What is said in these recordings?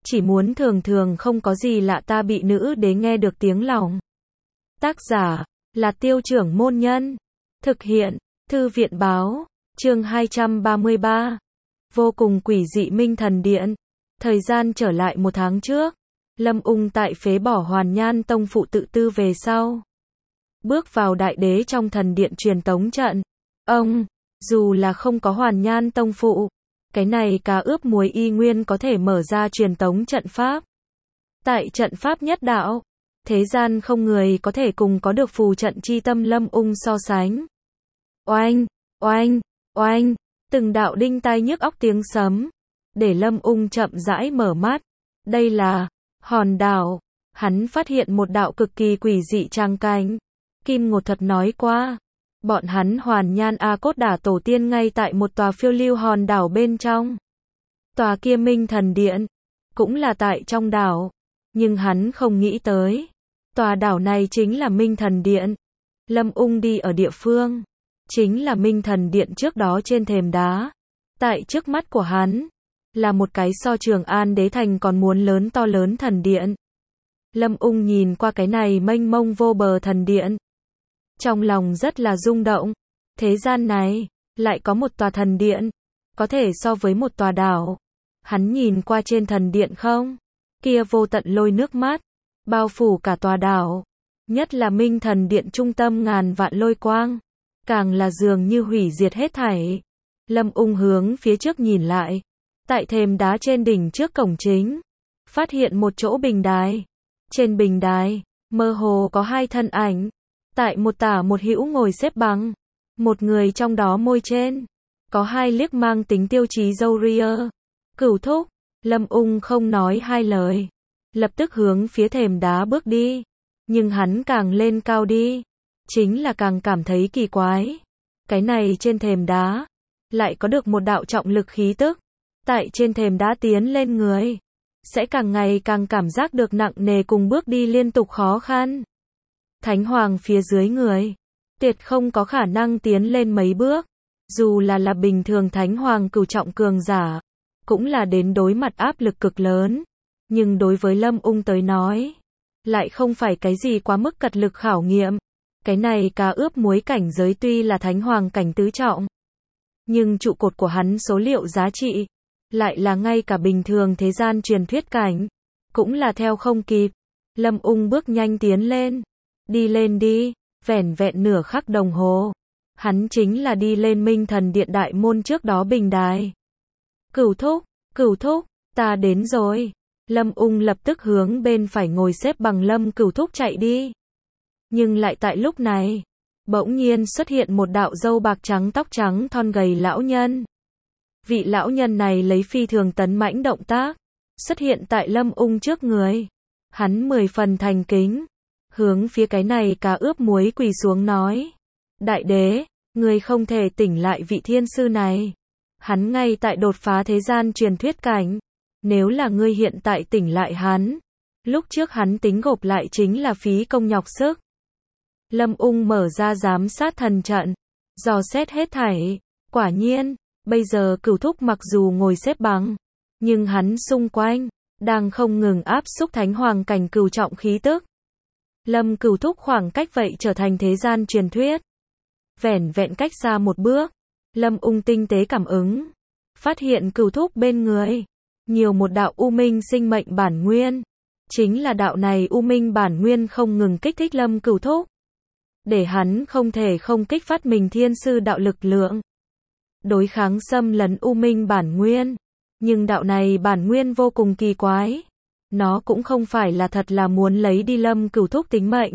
chỉ muốn thường thường không có gì lạ ta bị nữ đế nghe được tiếng lòng. Tác giả là Tiêu Trưởng Môn Nhân. Thực hiện Thư viện Báo. Chương 233. Vô cùng quỷ dị Minh Thần Điện. Thời gian trở lại 1 tháng trước. Lâm Ung tại phế bỏ Hoàn Nhan Tông phụ tự tư về sau. Bước vào đại đế trong thần điện truyền tống trận. Ông, dù là không có Hoàn Nhan Tông phụ, cái này cá ướp muối y nguyên có thể mở ra truyền tống trận pháp. Tại trận pháp nhất đạo, thế gian không người có thể cùng có được phù trận chi tâm Lâm Ung so sánh. Oanh, oanh, oanh, từng đạo đinh tai nhức óc tiếng sấm, để Lâm Ung chậm rãi mở mắt. Đây là hòn đảo. Hắn phát hiện một đạo cực kỳ quỷ dị tràng cảnh. Kim Ngột Thuật nói qua, bọn hắn Hoàn Nhan A Cốt Đả tổ tiên ngay tại một tòa phiêu lưu hòn đảo bên trong. Tòa kia Minh Thần Điện cũng là tại trong đảo, nhưng hắn không nghĩ tới, tòa đảo này chính là Minh Thần Điện. Lâm Ung đi ở địa phương, chính là Minh Thần Điện trước đó trên thềm đá. Tại trước mắt của hắn, là một cái so Trường An Đế Thành còn muốn lớn to lớn thần điện. Lâm Ung nhìn qua cái này mênh mông vô bờ thần điện. Trong lòng rất là rung động. Thế gian này, lại có một tòa thần điện, có thể so với một tòa đảo. Hắn nhìn qua trên thần điện không? Kia vô tận lôi nước mắt, bao phủ cả tòa đảo. Nhất là Minh Thần Điện trung tâm ngàn vạn lôi quang, càng là dường như hủy diệt hết thảy. Lâm Ung hướng phía trước nhìn lại. Tại thềm đá trên đỉnh trước cổng chính, phát hiện một chỗ bình đài. Trên bình đài, mơ hồ có 2 thân ảnh. Tại một tả một hữu ngồi xếp bằng. Một người trong đó môi trên, có 2 liếc mang tính tiêu chí râu ria. Cửu thúc, Lâm Ung không nói 2 lời. Lập tức hướng phía thềm đá bước đi. Nhưng hắn càng lên cao đi, chính là càng cảm thấy kỳ quái. Cái này trên thềm đá, lại có được một đạo trọng lực khí tức. Tại trên thềm đá tiến lên người, sẽ càng ngày càng cảm giác được nặng nề cùng bước đi liên tục khó khăn. Thánh Hoàng phía dưới người, tuyệt không có khả năng tiến lên mấy bước. Dù là bình thường Thánh Hoàng cửu trọng cường giả, cũng là đến đối mặt áp lực cực lớn. Nhưng đối với Lâm Ung tới nói, lại không phải cái gì quá mức cật lực khảo nghiệm. Cái này cá ướp muối cảnh giới tuy là Thánh Hoàng cảnh tứ trọng, nhưng trụ cột của hắn số liệu giá trị, lại là ngay cả bình thường thế gian truyền thuyết cảnh, cũng là theo không kịp. Lâm Ung bước nhanh tiến lên. Đi lên đi, vẻn vẹn nửa khắc đồng hồ. Hắn chính là đi lên Minh Thần Điện đại môn trước đó bình đài. Cửu thúc, ta đến rồi. Lâm Ung lập tức hướng bên phải ngồi xếp bằng Lâm Cửu thúc chạy đi. Nhưng lại tại lúc này, bỗng nhiên xuất hiện một đạo râu bạc trắng tóc trắng thon gầy lão nhân. Vị lão nhân này lấy phi thường tấn mãnh động tác, xuất hiện tại Lâm Ung trước người. Hắn 10 phần thành kính, hướng phía cái này cá ướp muối quỳ xuống nói. Đại đế, người không thể tỉnh lại vị thiên sư này. Hắn ngay tại đột phá thế gian truyền thuyết cảnh. Nếu là ngươi hiện tại tỉnh lại hắn, lúc trước hắn tính gộp lại chính là phí công nhọc sức. Lâm Ung mở ra giám sát thần trận, dò xét hết thảy. Quả nhiên, bây giờ Cửu thúc mặc dù ngồi xếp bằng, nhưng hắn xung quanh đang không ngừng áp xúc Thánh Hoàng cảnh cửu trọng khí tức. Lâm Cửu thúc khoảng cách vậy trở thành thế gian truyền thuyết. Vẻn vẹn cách xa một bước, Lâm Ung tinh tế cảm ứng, phát hiện Cửu thúc bên người nhiều một đạo u minh sinh mệnh bản nguyên. Chính là đạo này u minh bản nguyên không ngừng kích thích Lâm Cửu thúc, để hắn không thể không kích phát mình thiên sư đạo lực lượng, đối kháng xâm lấn u minh bản nguyên. Nhưng đạo này bản nguyên vô cùng kỳ quái. Nó cũng không phải là thật là muốn lấy đi Lâm Cửu thúc tính mệnh.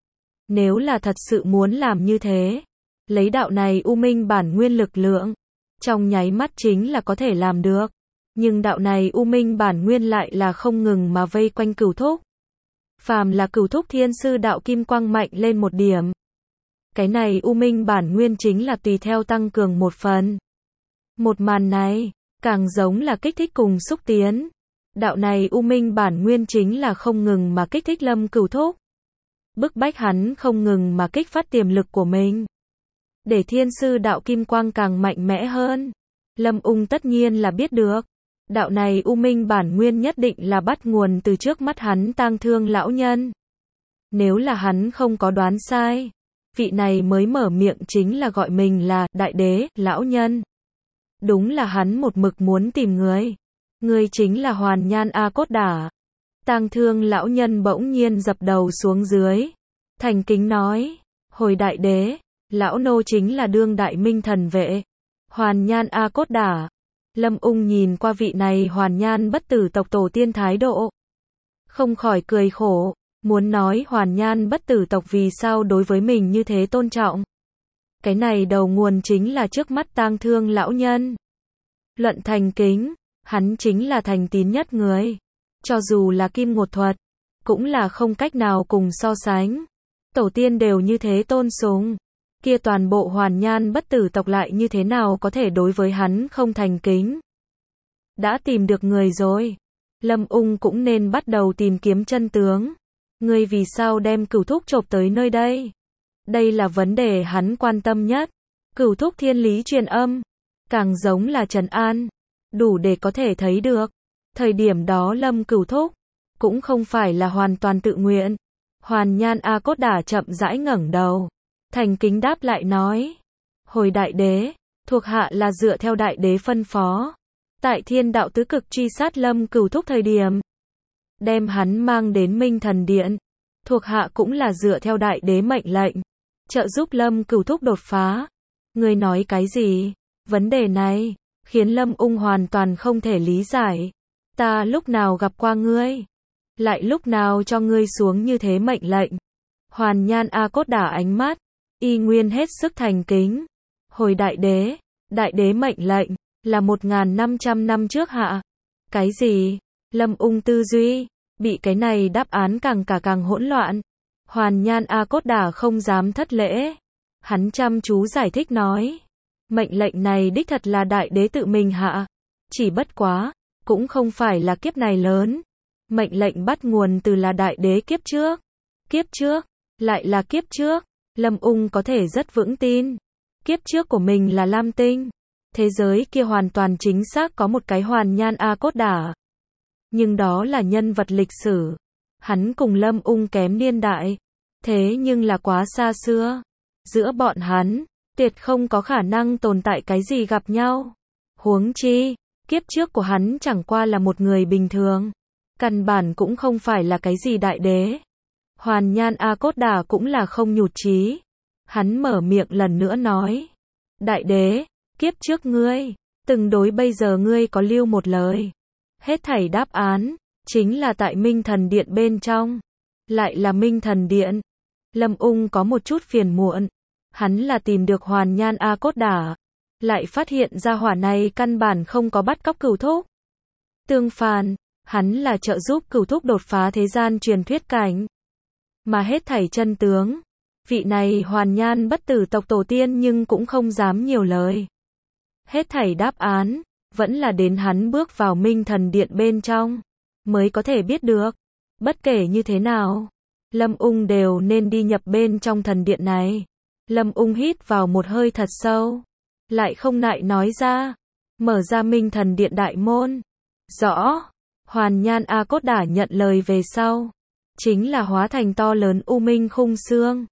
Nếu là thật sự muốn làm như thế, lấy đạo này u minh bản nguyên lực lượng, trong nháy mắt chính là có thể làm được. Nhưng đạo này u minh bản nguyên lại là không ngừng mà vây quanh Cửu thúc. Phàm là Cửu thúc thiên sư đạo kim quang mạnh lên một điểm, cái này u minh bản nguyên chính là tùy theo tăng cường một phần. Một màn này, càng giống là kích thích cùng xúc tiến. Đạo này u minh bản nguyên chính là không ngừng mà kích thích Lâm Cửu thúc, bức bách hắn không ngừng mà kích phát tiềm lực của mình, để thiên sư đạo kim quang càng mạnh mẽ hơn. Lâm Ung tất nhiên là biết được, Đạo này U Minh bản nguyên nhất định là bắt nguồn từ trước mắt hắn tang thương lão nhân. Nếu là hắn không có đoán sai, vị này mới mở miệng chính là gọi mình là đại đế, lão nhân. Đúng là hắn một mực muốn tìm người. Người chính là Hoàn Nhan A Cốt Đả. Tang thương lão nhân bỗng nhiên dập đầu xuống dưới. Thành kính nói, hồi đại đế, lão nô chính là đương đại minh thần vệ. Hoàn Nhan A Cốt Đả. Lâm Ung nhìn qua vị này Hoàn Nhan bất tử tộc tổ tiên thái độ. Không khỏi cười khổ, muốn nói Hoàn Nhan bất tử tộc vì sao đối với mình như thế tôn trọng. Cái này đầu nguồn chính là trước mắt tang thương lão nhân. Luận thành kính, hắn chính là thành tín nhất người. Cho dù là kim ngột thuật, cũng là không cách nào cùng so sánh. Tổ tiên đều như thế tôn sùng. Kia toàn bộ Hoàn Nhan bất tử tộc lại như thế nào có thể đối với hắn không thành kính. Đã tìm được người rồi. Lâm Ung cũng nên bắt đầu tìm kiếm chân tướng. Ngươi vì sao đem Cửu Thúc chộp tới nơi đây? Đây là vấn đề hắn quan tâm nhất. Cửu Thúc thiên lý truyền âm, càng giống là trấn an, đủ để có thể thấy được. Thời điểm đó Lâm Cửu Thúc cũng không phải là hoàn toàn tự nguyện. Hoàn Nhan A Cốt Đả chậm rãi ngẩng đầu, thành kính đáp lại nói: hồi đại đế, thuộc hạ là dựa theo đại đế phân phó, tại Thiên Đạo tứ cực truy sát Lâm Cửu Thúc thời điểm, đem hắn mang đến Minh Thần Điện. Thuộc hạ cũng là dựa theo đại đế mệnh lệnh, trợ giúp Lâm Cửu Thúc đột phá. Ngươi nói cái gì? Vấn đề này khiến Lâm Ung hoàn toàn không thể lý giải. Ta lúc nào gặp qua ngươi? Lại lúc nào cho ngươi xuống như thế mệnh lệnh? Hoàn Nhan A Cốt Đả ánh mắt y nguyên hết sức thành kính. Hồi đại đế mệnh lệnh là 1500 năm trước hạ. Cái gì? Lâm Ung tư duy bị cái này đáp án càng hỗn loạn. Hoàn Nhan A Cốt Đả không dám thất lễ. Hắn chăm chú giải thích nói, mệnh lệnh này đích thật là đại đế tự mình hạ. Chỉ bất quá, cũng không phải là kiếp này lớn. Mệnh lệnh bắt nguồn từ là đại đế kiếp trước. Kiếp trước, lại là kiếp trước. Lâm Ung có thể rất vững tin. Kiếp trước của mình là Lam Tinh. Thế giới kia hoàn toàn chính xác có một cái Hoàn Nhan A Cốt Đả. Nhưng đó là nhân vật lịch sử. Hắn cùng Lâm Ung kém niên đại. Thế nhưng là quá xa xưa. Giữa bọn hắn, tuyệt không có khả năng tồn tại cái gì gặp nhau. Huống chi, kiếp trước của hắn chẳng qua là một người bình thường. Căn bản cũng không phải là cái gì đại đế. Hoàn Nhan A Cốt Đả cũng là không nhụt chí. Hắn mở miệng lần nữa nói, đại đế, kiếp trước ngươi từng đối bây giờ ngươi có lưu một lời. Hết thảy đáp án chính là tại Minh Thần Điện bên trong. Lại là Minh Thần Điện. Lâm Ung có một chút phiền muộn. Hắn là tìm được Hoàn Nhan A Cốt Đả, lại phát hiện ra hỏa này căn bản không có bắt cóc Cửu Thúc. Tương phản, hắn là trợ giúp Cửu Thúc đột phá thế gian truyền thuyết cảnh. Mà hết thảy chân tướng, vị này Hoàn Nhan bất tử tộc tổ tiên nhưng cũng không dám nhiều lời. Hết thảy đáp án vẫn là đến hắn bước vào Minh Thần Điện bên trong mới có thể biết được. Bất kể như thế nào, Lâm Ung đều nên đi nhập bên trong thần điện này. Lâm Ung hít vào một hơi thật sâu, lại không ngại nói ra, mở ra Minh Thần Điện đại môn. Rõ. Hoàn Nhan A Cốt Đả nhận lời về sau, chính là hóa thành to lớn U Minh khung xương.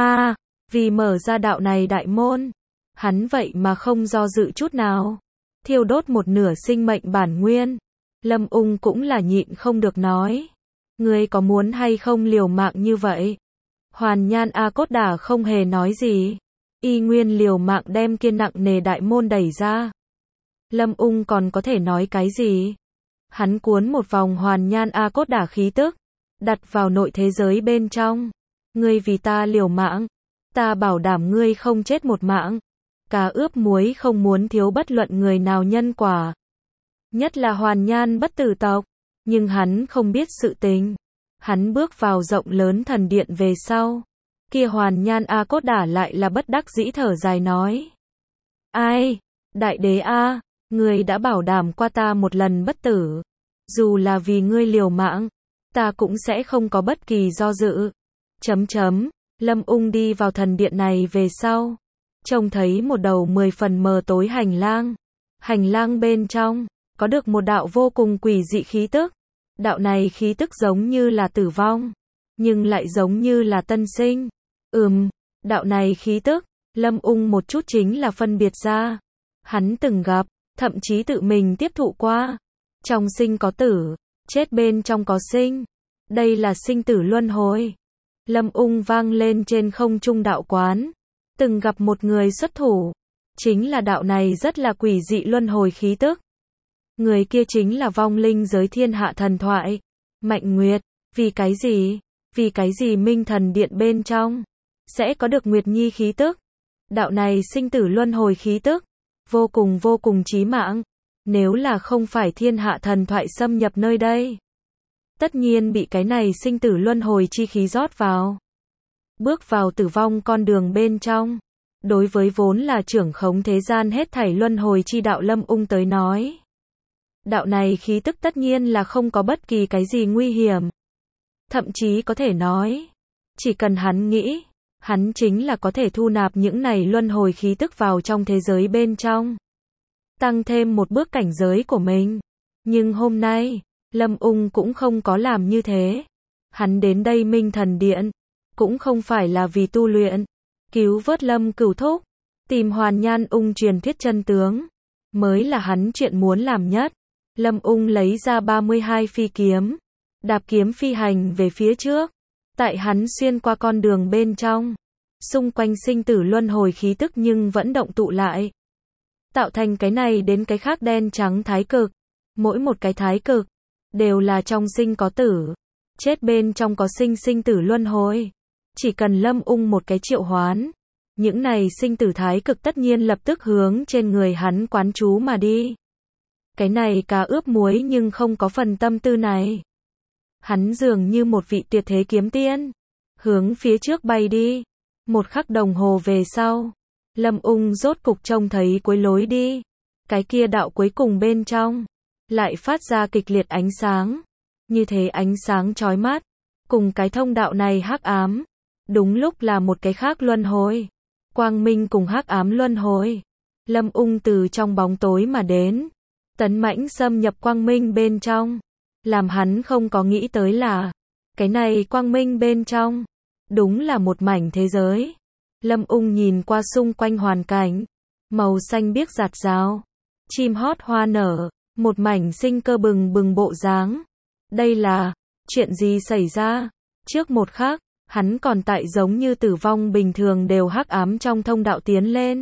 Vì mở ra đạo này đại môn, hắn vậy mà không do dự chút nào, thiêu đốt một nửa sinh mệnh bản nguyên. Lâm Ung cũng là nhịn không được nói, ngươi có muốn hay không liều mạng như vậy? Hoàn Nhan A Cốt Đả không hề nói gì, y nguyên liều mạng đem kia nặng nề đại môn đẩy ra. Lâm Ung còn có thể nói cái gì? Hắn cuốn một vòng Hoàn Nhan A Cốt Đả khí tức, đặt vào nội thế giới bên trong. Ngươi vì ta liều mạng, ta bảo đảm ngươi không chết một mạng. Cá ướp muối không muốn thiếu bất luận người nào nhân quả. Nhất là Hoàn Nhan bất tử tộc. Nhưng hắn không biết sự tình. Hắn bước vào rộng lớn thần điện về sau. Kia Hoàn Nhan A Cốt Đả lại là bất đắc dĩ thở dài nói. Ai? Đại đế A, ngươi đã bảo đảm qua ta một lần bất tử. Dù là vì ngươi liều mạng, ta cũng sẽ không có bất kỳ do dự. Lâm Ung đi vào thần điện này về sau, trông thấy một đầu 10 phần mờ tối hành lang. Hành lang bên trong, có được một đạo vô cùng quỷ dị khí tức. Đạo này khí tức giống như là tử vong, nhưng lại giống như là tân sinh. Đạo này khí tức, Lâm Ung một chút chính là phân biệt ra. Hắn từng gặp, thậm chí tự mình tiếp thụ qua. Trong sinh có tử, chết bên trong có sinh. Đây là sinh tử luân hồi. Lâm Ung vang lên trên không trung đạo quán. Từng gặp một người xuất thủ. Chính là đạo này rất là quỷ dị luân hồi khí tức. Người kia chính là vong linh giới thiên hạ thần thoại. Mạnh Nguyệt. Vì cái gì? Vì cái gì Minh Thần Điện bên trong sẽ có được Nguyệt Nhi khí tức? Đạo này sinh tử luân hồi khí tức, vô cùng chí mạng. Nếu là không phải thiên hạ thần thoại xâm nhập nơi đây, tất nhiên bị cái này sinh tử luân hồi chi khí rót vào. Bước vào tử vong con đường bên trong. Đối với vốn là trưởng khống thế gian hết thảy luân hồi chi đạo Lâm Ung tới nói, đạo này khí tức tất nhiên là không có bất kỳ cái gì nguy hiểm. Thậm chí có thể nói, chỉ cần hắn nghĩ, hắn chính là có thể thu nạp những này luân hồi khí tức vào trong thế giới bên trong. Tăng thêm một bước cảnh giới của mình. Nhưng hôm nay, Lâm Ung cũng không có làm như thế. Hắn đến đây Minh Thần Điện, cũng không phải là vì tu luyện, cứu vớt Lâm Cửu Thúc, tìm Hoàn Nhan Ung truyền thuyết chân tướng, mới là hắn chuyện muốn làm nhất. Lâm Ung lấy ra 32 phi kiếm, đạp kiếm phi hành về phía trước. Tại hắn xuyên qua con đường bên trong, xung quanh sinh tử luân hồi khí tức nhưng vẫn động tụ lại, tạo thành cái này đến cái khác đen trắng thái cực. Mỗi một cái thái cực đều là trong sinh có tử, chết bên trong có sinh, sinh tử luân hồi. Chỉ cần Lâm Ung một cái triệu hoán, những này sinh tử thái cực tất nhiên lập tức hướng trên người hắn quán chú mà đi. Cái này cá ướp muối nhưng không có phần tâm tư này. Hắn dường như một vị tuyệt thế kiếm tiên, hướng phía trước bay đi. Một khắc đồng hồ về sau, Lâm Ung rốt cục trông thấy cuối lối đi. Cái kia đạo cuối cùng bên trong, lại phát ra kịch liệt ánh sáng. Như thế ánh sáng chói mắt, cùng cái thông đạo này hắc ám, đúng lúc là một cái khác luân hồi. Quang minh cùng hắc ám luân hồi. Lâm Ung từ trong bóng tối mà đến, tấn mãnh xâm nhập quang minh bên trong. Làm hắn không có nghĩ tới là, cái này quang minh bên trong, đúng là một mảnh thế giới. Lâm Ung nhìn qua xung quanh hoàn cảnh, màu xanh biếc rạt rào, chim hót hoa nở, một mảnh sinh cơ bừng bừng bộ dáng. Đây là, chuyện gì xảy ra? Trước một khắc, hắn còn tại giống như tử vong bình thường đều hắc ám trong thông đạo tiến lên.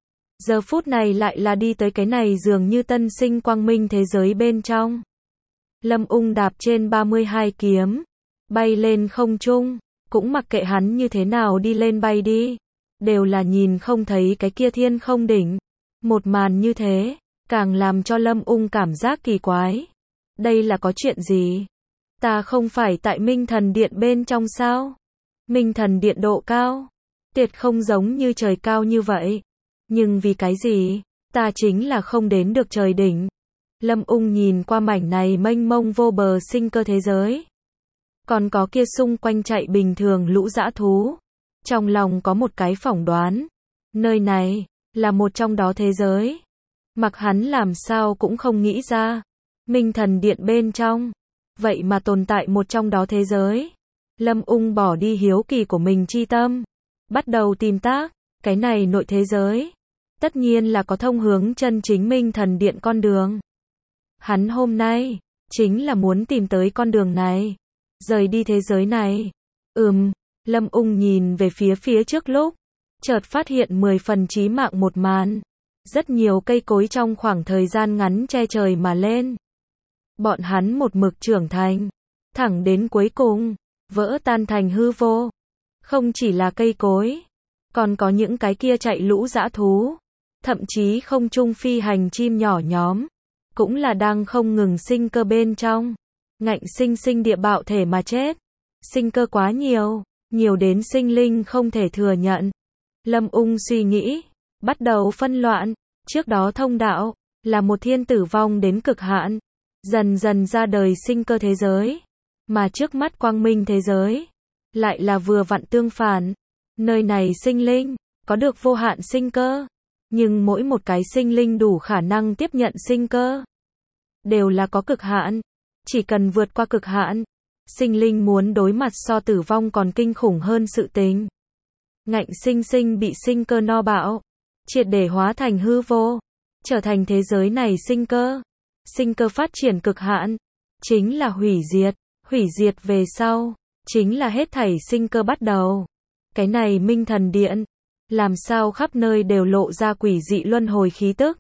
Giờ phút này lại là đi tới cái này dường như tân sinh quang minh thế giới bên trong. Lâm Ung đạp trên 32 kiếm, bay lên không trung, cũng mặc kệ hắn như thế nào đi lên bay đi, đều là nhìn không thấy cái kia thiên không đỉnh. Một màn như thế, càng làm cho Lâm Ung cảm giác kỳ quái. Đây là có chuyện gì? Ta không phải tại Minh Thần Điện bên trong sao? Minh Thần Điện độ cao, tuyệt không giống như trời cao như vậy. Nhưng vì cái gì? Ta chính là không đến được trời đỉnh. Lâm Ung nhìn qua mảnh này mênh mông vô bờ sinh cơ thế giới. Còn có kia xung quanh chạy bình thường lũ dã thú. Trong lòng có một cái phỏng đoán. Nơi này, là một trong đó thế giới. Mặc hắn làm sao cũng không nghĩ ra. Minh Thần Điện bên trong. Vậy mà tồn tại một trong đó thế giới. Lâm Ung bỏ đi hiếu kỳ của mình chi tâm. Bắt đầu tìm tác. Cái này nội thế giới. Tất nhiên là có thông hướng chân chính Minh Thần Điện con đường. Hắn hôm nay, chính là muốn tìm tới con đường này. Rời đi thế giới này. Lâm Ung nhìn về phía trước lúc, chợt phát hiện 10 phần chí mạng một màn. Rất nhiều cây cối trong khoảng thời gian ngắn che trời mà lên. Bọn hắn một mực trưởng thành, thẳng đến cuối cùng, vỡ tan thành hư vô. Không chỉ là cây cối, còn có những cái kia chạy lũ dã thú, thậm chí không trung phi hành chim nhỏ nhóm, cũng là đang không ngừng sinh cơ bên trong, ngạnh sinh địa bạo thể mà chết. Sinh cơ quá nhiều, nhiều đến sinh linh không thể thừa nhận. Lâm Ung suy nghĩ, bắt đầu phân loạn. Trước đó thông đạo, là một thiên tử vong đến cực hạn, dần dần ra đời sinh cơ thế giới. Mà trước mắt quang minh thế giới, lại là vừa vặn tương phản. Nơi này sinh linh, có được vô hạn sinh cơ. Nhưng mỗi một cái sinh linh đủ khả năng tiếp nhận sinh cơ. đều là có cực hạn. Chỉ cần vượt qua cực hạn, sinh linh muốn đối mặt so tử vong còn kinh khủng hơn sự tình. Ngạnh sinh sinh bị sinh cơ no bạo, triệt để hóa thành hư vô, trở thành thế giới này sinh cơ. Sinh cơ phát triển cực hạn, chính là hủy diệt về sau, chính là hết thảy sinh cơ bắt đầu. Cái này Minh Thần Điện, làm sao khắp nơi đều lộ ra quỷ dị luân hồi khí tức.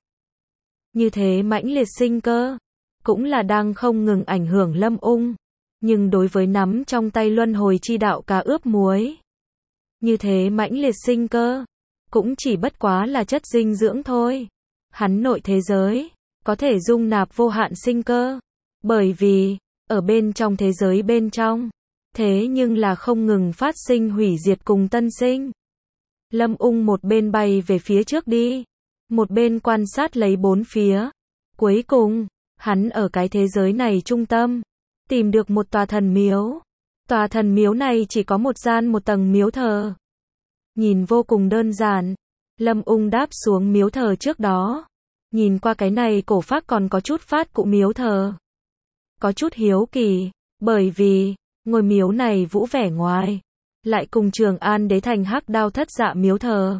Như thế mãnh liệt sinh cơ, cũng là đang không ngừng ảnh hưởng Lâm Ung, nhưng đối với nắm trong tay luân hồi chi đạo cá ướp muối. Như thế mãnh liệt sinh cơ, cũng chỉ bất quá là chất dinh dưỡng thôi. Hắn nội thế giới, có thể dung nạp vô hạn sinh cơ, bởi vì, ở bên trong thế giới bên trong, thế nhưng là không ngừng phát sinh hủy diệt cùng tân sinh. Lâm Ung một bên bay về phía trước đi, một bên quan sát lấy bốn phía. Cuối cùng, hắn ở cái thế giới này trung tâm, tìm được một tòa thần miếu. Tòa thần miếu này chỉ có một gian một tầng miếu thờ. Nhìn vô cùng đơn giản, Lâm Ung đáp xuống miếu thờ trước đó. Nhìn qua cái này cổ phác còn có chút phát cụ miếu thờ. Có chút hiếu kỳ, bởi vì, ngôi miếu này vũ vẻ ngoài, lại cùng Trường An Đế Thành Hắc Đao Thất Dạ miếu thờ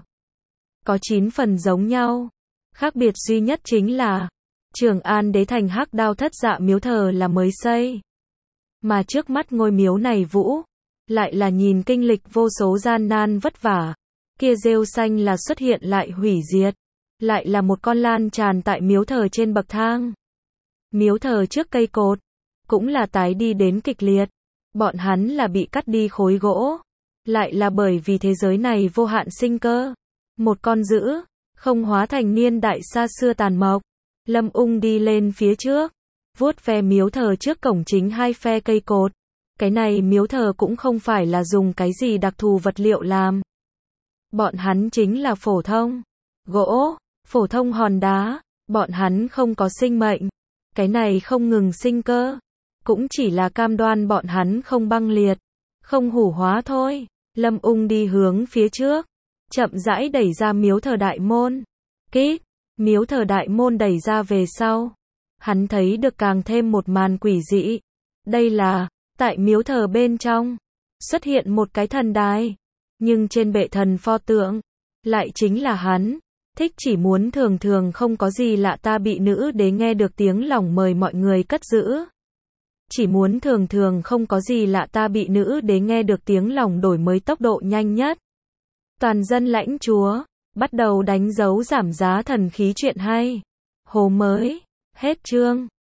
có 9 phần giống nhau. Khác biệt duy nhất chính là, Trường An Đế Thành Hắc Đao Thất Dạ miếu thờ là mới xây. Mà trước mắt ngôi miếu này vũ, lại là nhìn kinh lịch vô số gian nan vất vả. Kia rêu xanh là xuất hiện lại hủy diệt, lại là một con lan tràn tại miếu thờ trên bậc thang. Miếu thờ trước cây cột, cũng là tái đi đến kịch liệt. Bọn hắn là bị cắt đi khối gỗ, lại là bởi vì thế giới này vô hạn sinh cơ. Một con dữ, không hóa thành niên đại xa xưa tàn mộc. Lâm Ung đi lên phía trước, vuốt ve miếu thờ trước cổng chính hai phe cây cột. Cái này miếu thờ cũng không phải là dùng cái gì đặc thù vật liệu làm. Bọn hắn chính là phổ thông gỗ, phổ thông hòn đá, bọn hắn không có sinh mệnh. Cái này không ngừng sinh cơ, cũng chỉ là cam đoan bọn hắn không băng liệt, không hủ hóa thôi. Lâm Ung đi hướng phía trước, chậm rãi đẩy ra miếu thờ đại môn. Kít, miếu thờ đại môn đẩy ra về sau, hắn thấy được càng thêm một màn quỷ dị. Đây là, tại miếu thờ bên trong, xuất hiện một cái thần đài, nhưng trên bệ thần pho tượng, lại chính là hắn. Thích chỉ muốn thường thường không có gì lạ ta bị nữ đế nghe được tiếng lòng mời mọi người cất giữ. Chỉ muốn thường thường không có gì lạ ta bị nữ đế nghe được tiếng lòng đổi mới tốc độ nhanh nhất. Toàn dân lãnh chúa, bắt đầu đánh dấu giảm giá thần khí chuyện hay. Hồ mới, hết chương.